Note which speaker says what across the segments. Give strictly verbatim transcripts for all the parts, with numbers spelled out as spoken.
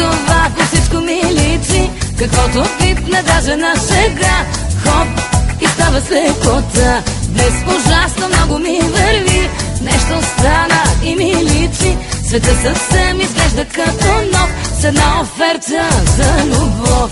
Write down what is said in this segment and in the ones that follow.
Speaker 1: това по всичко ми личи, каквото пипна даже на шега. Хоп, и става с лекота. Днес ужасно много ми върви, нещо стана и ми личи. Света съвсем изглежда като нов, с една оферта за любов.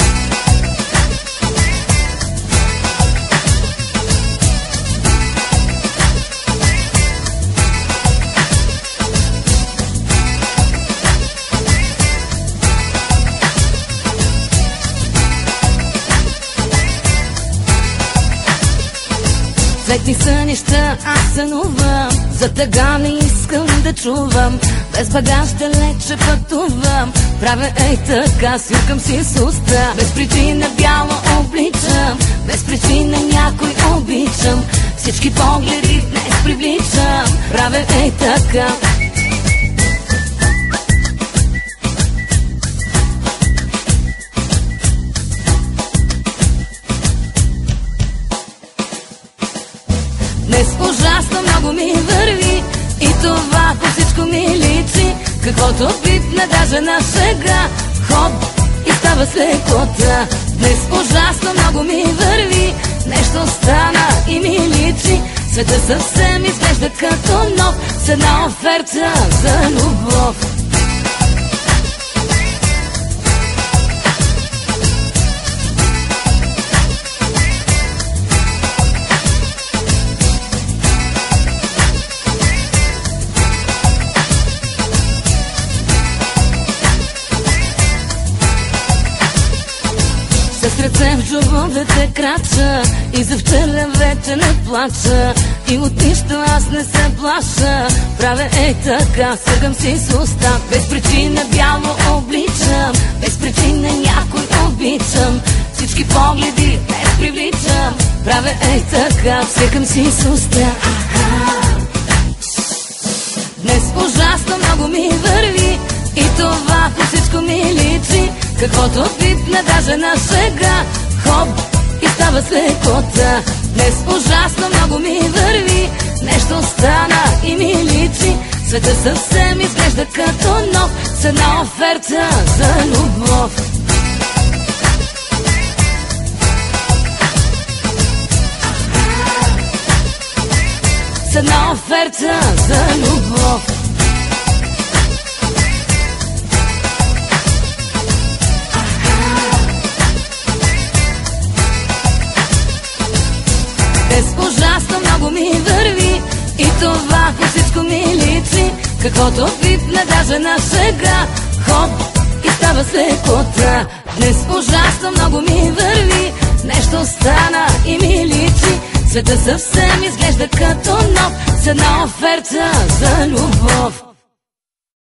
Speaker 1: Светни сънища аз сънувам, за тъга не искам да чувам. Без багаж далече пътувам, правя ей така, свиркам си с уста. Без причина бяло обличам, без причина някой обичам. Всички погледи днес привличам, правя ей така. Днес ужасно много ми върви и това по всичко ми личи, каквото пипна даже на шега. Хоп, и става с лекота. Днес ужасно много ми върви, нещо стана и ми личи. Света съвсем изглежда като нов, с една оферта за любов. С ръце в джоба да те крача и за вчера вече не плача, и от нищо аз не се плаша. Правя ей така, съргам си с уста. Без причина бяло обличам, без причина някой обичам. Всички погледи днес привличам, правя ей така, съргам си с уста. Днес ужасно много ми върви и това по всичко ми личи, каквото пипна даже на шега. Хоп, и става с лекота. Днес ужасно много ми върви, нещо стана и ми личи. Света съвсем изглежда като нов, с една оферта за любов. С една оферта за любов. Днес ужасно много ми върви и това по всичко ми личи, каквото пипна даже на шега. Хоп, и става с лекота. Днес ужасно много ми върви, нещо стана и ми личи. Света съвсем изглежда като нов, с една оферта за любов.